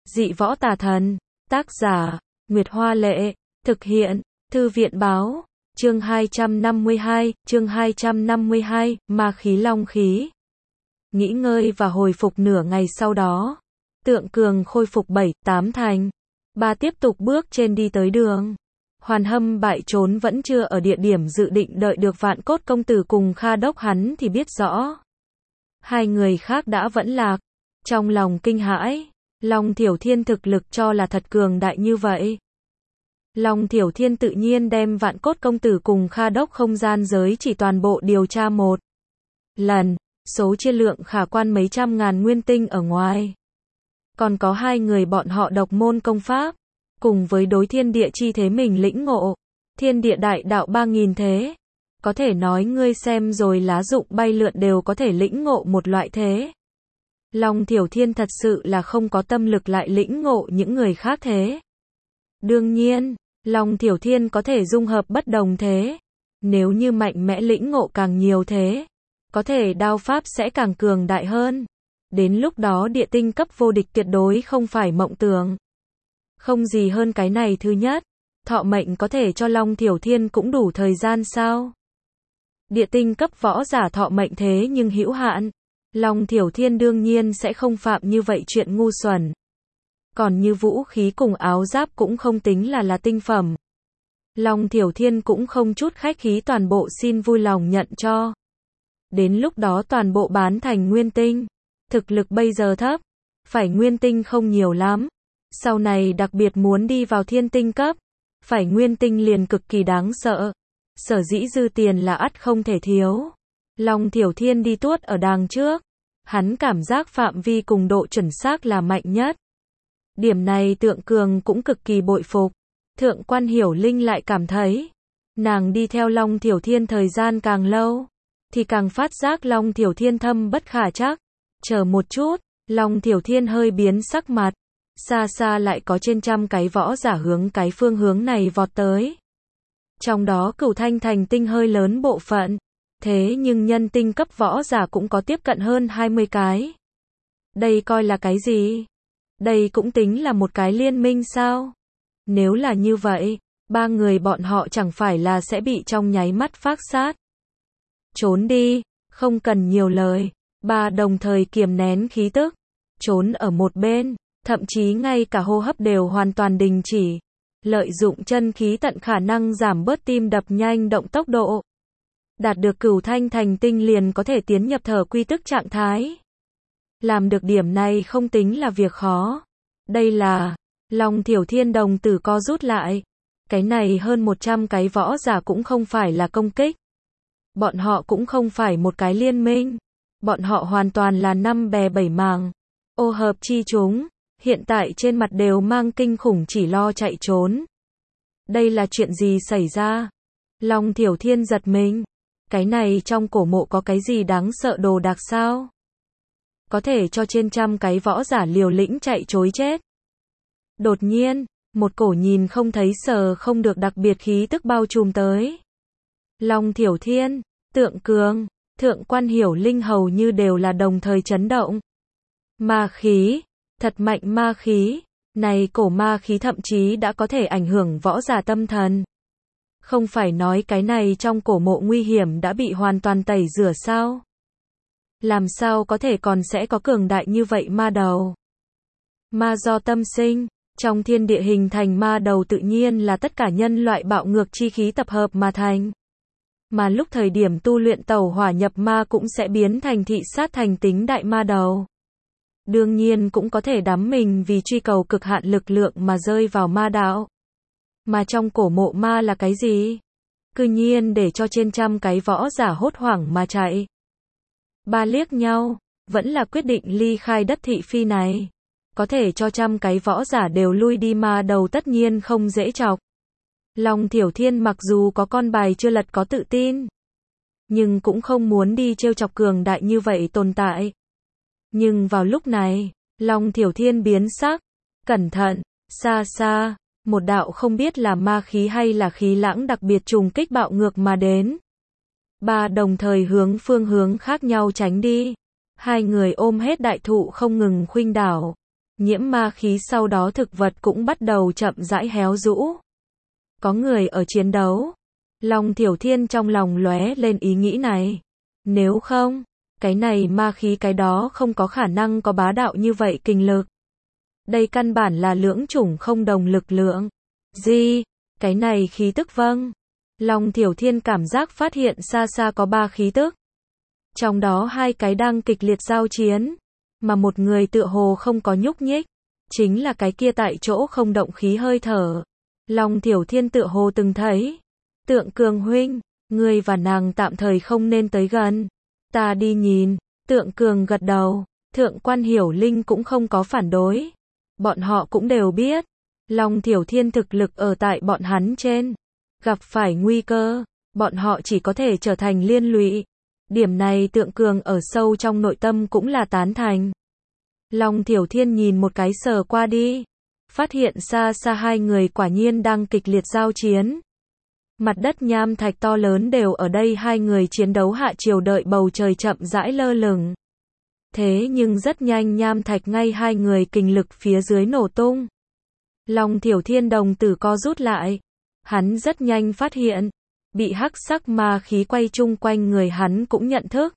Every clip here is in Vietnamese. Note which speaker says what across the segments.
Speaker 1: Dị võ tà thần. Tác giả, Nguyệt Hoa Lệ. Thực hiện, Thư viện Báo. Chương 252, ma khí long khí. Nghỉ ngơi và hồi phục nửa ngày sau đó. Tượng Cường khôi phục 7-8 thành. Bà tiếp tục bước trên đi tới đường. Hoàn Hâm bại trốn vẫn chưa ở địa điểm dự định, đợi được Vạn Cốt công tử cùng Kha Đốc hắn thì biết rõ. Hai người khác đã vẫn lạc. Trong lòng kinh hãi, Long Thiểu Thiên thực lực cho là thật cường đại như vậy. Long Thiểu Thiên tự nhiên đem Vạn Cốt công tử cùng Kha Đốc không gian giới chỉ toàn bộ điều tra một lần, số chia lượng khả quan mấy trăm ngàn nguyên tinh ở ngoài. Còn có hai người bọn họ độc môn công pháp, cùng với đối thiên địa chi thế mình lĩnh ngộ, thiên địa đại đạo 3000 thế. Có thể nói ngươi xem rồi lá rụng bay lượn đều có thể lĩnh ngộ một loại thế. Long Thiểu Thiên thật sự là không có tâm lực lại lĩnh ngộ những người khác thế. Đương nhiên, Long Thiểu Thiên có thể dung hợp bất đồng thế. Nếu như mạnh mẽ lĩnh ngộ càng nhiều thế, có thể đao pháp sẽ càng cường đại hơn. Đến lúc đó địa tinh cấp vô địch tuyệt đối không phải mộng tưởng. Không gì hơn cái này. Thứ nhất, thọ mệnh có thể cho Long Thiểu Thiên cũng đủ thời gian sao? Địa tinh cấp võ giả thọ mệnh thế nhưng hữu hạn. Long Thiểu Thiên đương nhiên sẽ không phạm như vậy chuyện ngu xuẩn. Còn như vũ khí cùng áo giáp cũng không tính là tinh phẩm. Long Thiểu Thiên cũng không chút khách khí toàn bộ xin vui lòng nhận cho. Đến lúc đó toàn bộ bán thành nguyên tinh. Thực lực bây giờ thấp, phải nguyên tinh không nhiều lắm. Sau này đặc biệt muốn đi vào thiên tinh cấp, phải nguyên tinh liền cực kỳ đáng sợ. Sở dĩ dư tiền là ắt không thể thiếu. Long Thiểu Thiên đi tuốt ở đằng trước. Hắn cảm giác phạm vi cùng độ chuẩn xác là mạnh nhất. Điểm này Tượng Cường cũng cực kỳ bội phục. Thượng quan Hiểu Linh lại cảm thấy, nàng đi theo Long Thiểu Thiên thời gian càng lâu, thì càng phát giác Long Thiểu Thiên thâm bất khả trắc. Chờ một chút, Long Thiểu Thiên hơi biến sắc mặt. Xa xa lại có trên trăm cái võ giả hướng cái phương hướng này vọt tới. Trong đó Cửu Thanh thành tinh hơi lớn bộ phận. Thế nhưng nhân tinh cấp võ giả cũng có tiếp cận hơn 20 cái. Đây coi là cái gì? Đây cũng tính là một cái liên minh sao? Nếu là như vậy, ba người bọn họ chẳng phải là sẽ bị trong nháy mắt phác sát. Trốn đi, không cần nhiều lời. Ba đồng thời kiềm nén khí tức, trốn ở một bên, thậm chí ngay cả hô hấp đều hoàn toàn đình chỉ. Lợi dụng chân khí tận khả năng giảm bớt tim đập nhanh động tốc độ. Đạt được Cửu Thanh thành tinh liền có thể tiến nhập thở quy tức trạng thái. Làm được điểm này không tính là việc khó. Đây là, Long Thiểu Thiên đồng tử co rút lại. Cái này hơn 100 cái võ giả cũng không phải là công kích. Bọn họ cũng không phải một cái liên minh. Bọn họ hoàn toàn là 5 bè 7 mảng. Ô hợp chi chúng, hiện tại trên mặt đều mang kinh khủng chỉ lo chạy trốn. Đây là chuyện gì xảy ra? Long Thiểu Thiên giật mình. Cái này trong cổ mộ có cái gì đáng sợ đồ đạc sao? Có thể cho trên trăm cái võ giả liều lĩnh chạy trối chết. Đột nhiên, một cổ nhìn không thấy sờ không được đặc biệt khí tức bao trùm tới. Long Thiểu Thiên, Tượng Cường, Thượng quan Hiểu Linh hầu như đều là đồng thời chấn động. Ma khí, thật mạnh ma khí. Này cổ ma khí thậm chí đã có thể ảnh hưởng võ giả tâm thần. Không phải nói cái này trong cổ mộ nguy hiểm đã bị hoàn toàn tẩy rửa sao? Làm sao có thể còn sẽ có cường đại như vậy ma đầu? Ma do tâm sinh, trong thiên địa hình thành ma đầu tự nhiên là tất cả nhân loại bạo ngược chi khí tập hợp mà thành. Mà lúc thời điểm tu luyện tẩu hỏa nhập ma cũng sẽ biến thành thị sát thành tính đại ma đầu. Đương nhiên cũng có thể đắm mình vì truy cầu cực hạn lực lượng mà rơi vào ma đạo. Mà trong cổ mộ ma là cái gì? Cư nhiên để cho trên trăm cái võ giả hốt hoảng mà chạy. Ba liếc nhau, vẫn là quyết định ly khai đất thị phi này. Có thể cho trăm cái võ giả đều lui đi ma đầu tất nhiên không dễ chọc. Long Thiểu Thiên mặc dù có con bài chưa lật có tự tin, nhưng cũng không muốn đi trêu chọc cường đại như vậy tồn tại. Nhưng vào lúc này, Long Thiểu Thiên biến sắc, cẩn thận, xa xa, một đạo không biết là ma khí hay là khí lãng đặc biệt trùng kích bạo ngược mà đến. Ba đồng thời hướng phương hướng khác nhau tránh đi. Hai người ôm hết đại thụ không ngừng khuynh đảo. nhiễm ma khí sau đó thực vật cũng bắt đầu chậm rãi héo rũ. Có người ở chiến đấu. Long Thiểu Thiên trong lòng lóe lên ý nghĩ này. Nếu không, cái này ma khí cái đó không có khả năng có bá đạo như vậy kinh lực. Đây căn bản là lưỡng chủng không đồng lực lượng. Gì? Cái này khí tức vâng. Long Thiểu Thiên cảm giác phát hiện xa xa có 3 khí tức. Trong đó 2 cái đang kịch liệt giao chiến, mà một người tựa hồ không có nhúc nhích, chính là cái kia tại chỗ không động khí hơi thở. Long Thiểu Thiên tựa hồ từng thấy. Tượng Cường huynh, ngươi và nàng tạm thời không nên tới gần. Ta đi nhìn. Tượng Cường gật đầu. Thượng quan Hiểu Linh cũng không có phản đối. Bọn họ cũng đều biết. Long Thiểu Thiên thực lực ở tại bọn hắn trên. Gặp phải nguy cơ, bọn họ chỉ có thể trở thành liên lụy. Điểm này Tượng Cường ở sâu trong nội tâm cũng là tán thành. Long Thiểu Thiên nhìn một cái sờ qua đi. Phát hiện xa xa 2 người quả nhiên đang kịch liệt giao chiến. Mặt đất nham thạch to lớn đều ở đây 2 người chiến đấu hạ chiều đợi bầu trời chậm rãi lơ lửng. Thế nhưng rất nhanh nham thạch ngay 2 người kình lực phía dưới nổ tung. Long Thiểu Thiên đồng tử co rút lại. Hắn rất nhanh phát hiện, bị hắc sắc ma khí quay chung quanh người hắn cũng nhận thức.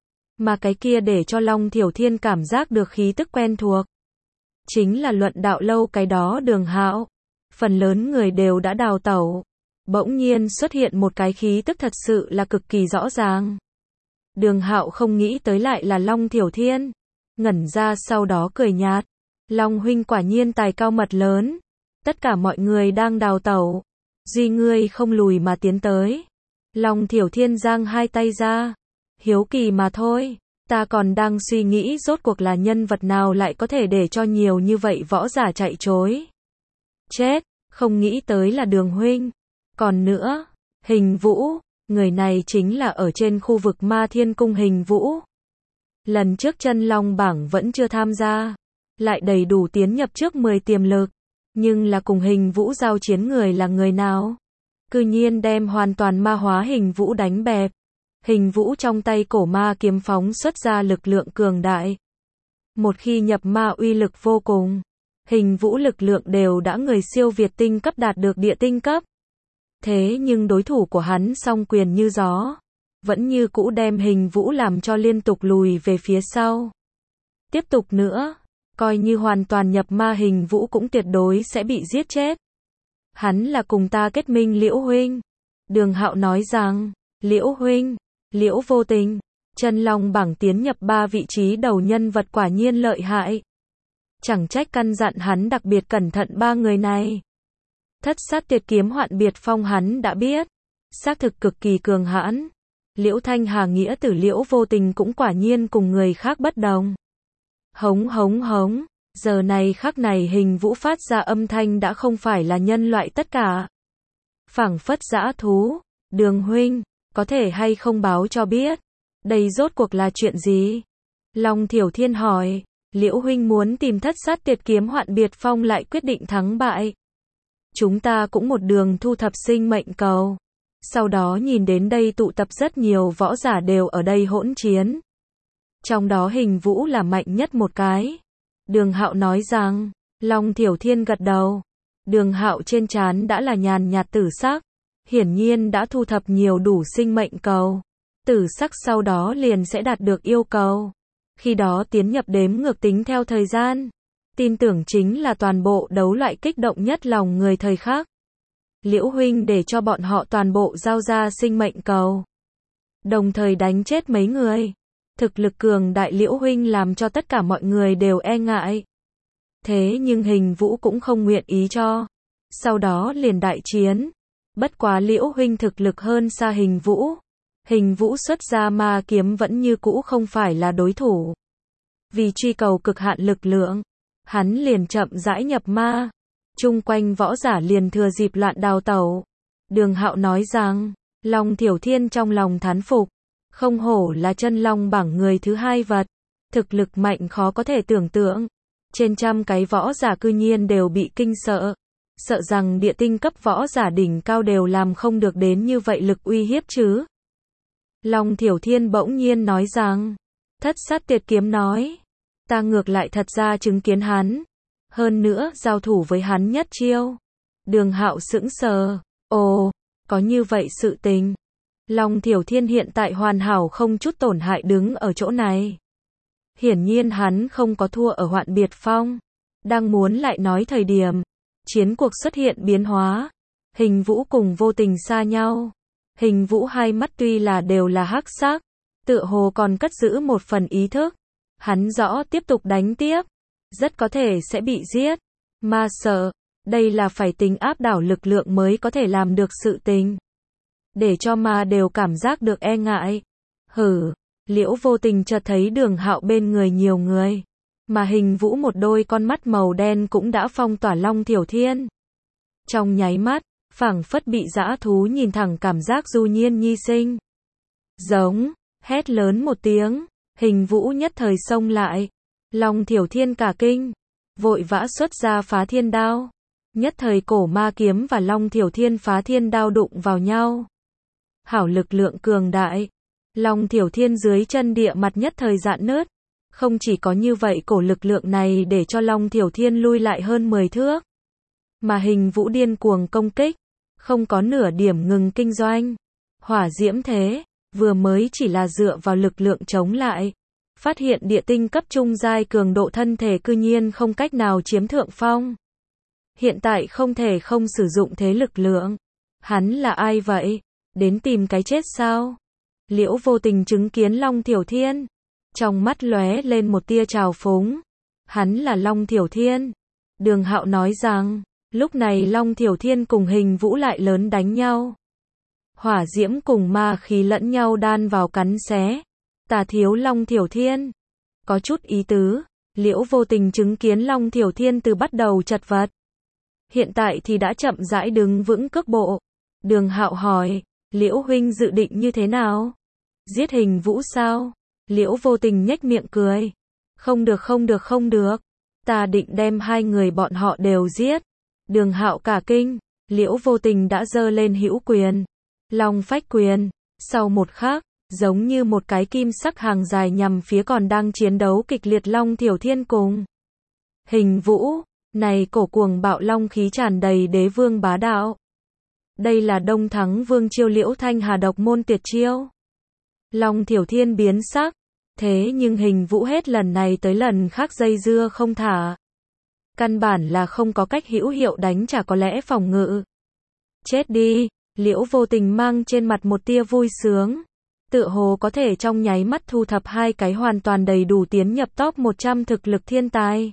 Speaker 1: Mà cái kia để cho Long Thiểu Thiên cảm giác được khí tức quen thuộc. Chính là Luận Đạo Lâu cái đó Đường Hạo. Phần lớn người đều đã đào tẩu. Bỗng nhiên xuất hiện một cái khí tức thật sự là cực kỳ rõ ràng. Đường Hạo không nghĩ tới lại là Long Thiểu Thiên. Ngẩn ra sau đó cười nhạt. Long huynh quả nhiên tài cao mật lớn. Tất cả mọi người đang đào tẩu. Duy ngươi không lùi mà tiến tới. Long Thiểu Thiên giang 2 tay ra. Hiếu kỳ mà thôi. Ta còn đang suy nghĩ rốt cuộc là nhân vật nào lại có thể để cho nhiều như vậy võ giả chạy trối. Chết, không nghĩ tới là Đường huynh. Còn nữa, Hình Vũ, người này chính là ở trên khu vực Ma Thiên Cung Hình Vũ. Lần trước chân long bảng vẫn chưa tham gia, lại đầy đủ tiến nhập trước 10 tiềm lực, nhưng là cùng Hình Vũ giao chiến người là người nào? Cư nhiên đem hoàn toàn ma hóa Hình Vũ đánh bẹp. Hình Vũ trong tay cổ ma kiếm phóng xuất ra lực lượng cường đại. Một khi nhập ma uy lực vô cùng, Hình Vũ lực lượng đều đã người siêu việt tinh cấp đạt được địa tinh cấp. Thế nhưng đối thủ của hắn song quyền như gió, vẫn như cũ đem Hình Vũ làm cho liên tục lùi về phía sau. Tiếp tục nữa, coi như hoàn toàn nhập ma Hình Vũ cũng tuyệt đối sẽ bị giết chết. Hắn là cùng ta kết minh Liễu huynh. Đường Hạo nói rằng, Liễu huynh, Liễu Vô Tình, chân long bảng tiến nhập 3 vị trí đầu nhân vật quả nhiên lợi hại. Chẳng trách căn dặn hắn đặc biệt cẩn thận 3 người này. Thất sát tuyệt kiếm hoạn biệt phong hắn đã biết. Xác thực cực kỳ cường hãn. Liễu Thanh Hà nghĩa tử Liễu Vô Tình cũng quả nhiên cùng người khác bất đồng. Hống hống hống. Giờ này khắc này Hình Vũ phát ra âm thanh đã không phải là nhân loại tất cả. Phảng phất dã thú. Đường huynh, có thể hay không báo cho biết. Đây rốt cuộc là chuyện gì? Long Thiểu Thiên hỏi. Liễu huynh muốn tìm thất sát tuyệt kiếm hoạn biệt phong lại quyết định thắng bại. Chúng ta cũng một đường thu thập sinh mệnh cầu. Sau đó nhìn đến đây tụ tập rất nhiều võ giả đều ở đây hỗn chiến. Trong đó Hình Vũ là mạnh nhất một cái. Đường Hạo nói rằng, Long Thiểu Thiên gật đầu. Đường Hạo trên trán đã là nhàn nhạt tử sắc. Hiển nhiên đã thu thập nhiều đủ sinh mệnh cầu. Tử sắc sau đó liền sẽ đạt được yêu cầu. Khi đó tiến nhập đếm ngược tính theo thời gian. Tin tưởng chính là toàn bộ đấu loại kích động nhất lòng người thời khắc. Liễu huynh để cho bọn họ toàn bộ giao ra sinh mệnh cầu. Đồng thời đánh chết mấy người. Thực lực cường đại Liễu huynh làm cho tất cả mọi người đều e ngại. Thế nhưng Hình Vũ cũng không nguyện ý cho. Sau đó liền đại chiến. Bất quá Liễu huynh thực lực hơn xa Hình Vũ. Hình Vũ xuất ra ma kiếm vẫn như cũ không phải là đối thủ. Vì truy cầu cực hạn lực lượng, hắn liền chậm rãi nhập ma. Chung quanh võ giả liền thừa dịp loạn đào tẩu. Đường Hạo nói rằng, Long Thiểu Thiên trong lòng thán phục. Không hổ là chân long bảng người thứ 2 vật. Thực lực mạnh khó có thể tưởng tượng. Trên trăm cái võ giả cư nhiên đều bị kinh sợ. Sợ rằng địa tinh cấp võ giả đỉnh cao đều làm không được đến như vậy lực uy hiếp chứ. Long Thiểu Thiên bỗng nhiên nói rằng, thất sát tuyệt kiếm nói. Ta ngược lại thật ra chứng kiến hắn. Hơn nữa, giao thủ với hắn nhất chiêu. Đường Hạo sững sờ. Ồ, có như vậy sự tình. Long Thiểu Thiên hiện tại hoàn hảo không chút tổn hại đứng ở chỗ này. Hiển nhiên hắn không có thua ở Hoạn Biệt Phong. Đang muốn lại nói thời điểm. Chiến cuộc xuất hiện biến hóa. Hình Vũ cùng Vô Tình xa nhau. Hình Vũ hai mắt tuy là đều là hắc sắc, tựa hồ còn cất giữ một phần ý thức. Hắn rõ tiếp tục đánh tiếp, rất có thể sẽ bị giết. Ma sợ, đây là phải tính áp đảo lực lượng mới có thể làm được sự tình. Để cho ma đều cảm giác được e ngại. Hử, Liễu Vô Tình chợt thấy Đường Hạo bên người nhiều người. Mà Hình Vũ một đôi con mắt màu đen cũng đã phong tỏa Long Thiểu Thiên. Trong nháy mắt, phảng phất bị dã thú nhìn thẳng cảm giác du nhiên nhi sinh. Giống, hét lớn một tiếng, Hình Vũ nhất thời xông lại. Long Thiểu Thiên cả kinh, vội vã xuất ra Phá Thiên Đao. Nhất thời cổ ma kiếm và Long Thiểu Thiên Phá Thiên Đao đụng vào nhau. Hảo lực lượng cường đại. Long Thiểu Thiên dưới chân địa mặt nhất thời rạn nứt. Không chỉ có như vậy, cổ lực lượng này để cho Long Thiểu Thiên lui lại hơn 10 thước. Mà Hình Vũ điên cuồng công kích, không có nửa điểm ngừng kinh doanh. Hỏa diễm thế, vừa mới chỉ là dựa vào lực lượng chống lại. Phát hiện địa tinh cấp trung giai cường độ thân thể cư nhiên không cách nào chiếm thượng phong. Hiện tại không thể không sử dụng thế lực lượng. Hắn là ai vậy? Đến tìm cái chết sao? Liễu Vô Tình chứng kiến Long Thiểu Thiên. Trong mắt lóe lên một tia trào phúng. Hắn là Long Thiểu Thiên. Đường Hạo nói rằng, lúc này Long Thiểu Thiên cùng Hình Vũ lại lớn đánh nhau. Hỏa diễm cùng ma khí lẫn nhau đan vào cắn xé. Tà thiếu Long Thiểu Thiên. Có chút ý tứ. Liễu Vô Tình chứng kiến Long Thiểu Thiên từ bắt đầu chật vật. Hiện tại thì đã chậm rãi đứng vững cước bộ. Đường Hạo hỏi, Liễu huynh dự định như thế nào? Giết Hình Vũ sao? Liễu Vô Tình nhếch miệng cười. Không được không được không được. Ta định đem hai người bọn họ đều giết. Đường Hạo cả kinh. Liễu Vô Tình đã giơ lên hữu quyền. Long phách quyền. Sau một khắc, giống như một cái kim sắc hàng dài nhằm phía còn đang chiến đấu kịch liệt Long Thiểu Thiên cùng Hình Vũ. Này cổ cuồng bạo long khí tràn đầy đế vương bá đạo. Đây là Đông Thắng Vương chiêu Liễu Thanh Hà độc môn tuyệt chiêu. Long Thiểu Thiên biến sắc. Thế nhưng Hình Vũ hết lần này tới lần khác dây dưa không thả. Căn bản là không có cách hữu hiệu đánh trả, có lẽ phòng ngự. Chết đi. Liễu Vô Tình mang trên mặt một tia vui sướng. Tựa hồ có thể trong nháy mắt thu thập hai cái hoàn toàn đầy đủ tiến nhập top 100 thực lực thiên tài.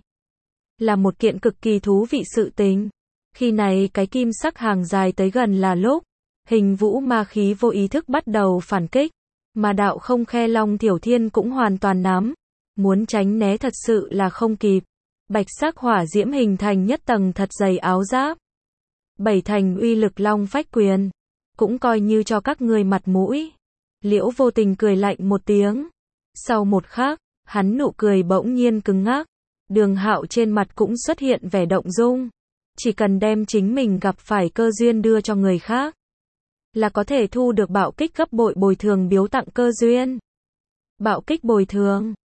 Speaker 1: Là một kiện cực kỳ thú vị sự tình. Khi này cái kim sắc hàng dài tới gần là lúc Hình Vũ ma khí vô ý thức bắt đầu phản kích. Mà đạo không khe Long Thiểu Thiên cũng hoàn toàn nắm. Muốn tránh né thật sự là không kịp. Bạch sắc hỏa diễm hình thành nhất tầng thật dày áo giáp. Bảy thành uy lực long phách quyền. Cũng coi như cho các ngươi mặt mũi. Liễu Vô Tình cười lạnh một tiếng. Sau một khắc, hắn nụ cười bỗng nhiên cứng ngắc. Đường Hạo trên mặt cũng xuất hiện vẻ động dung. Chỉ cần đem chính mình gặp phải cơ duyên đưa cho người khác, là có thể thu được bạo kích gấp bội bồi thường biếu tặng cơ duyên. Bạo kích bồi thường.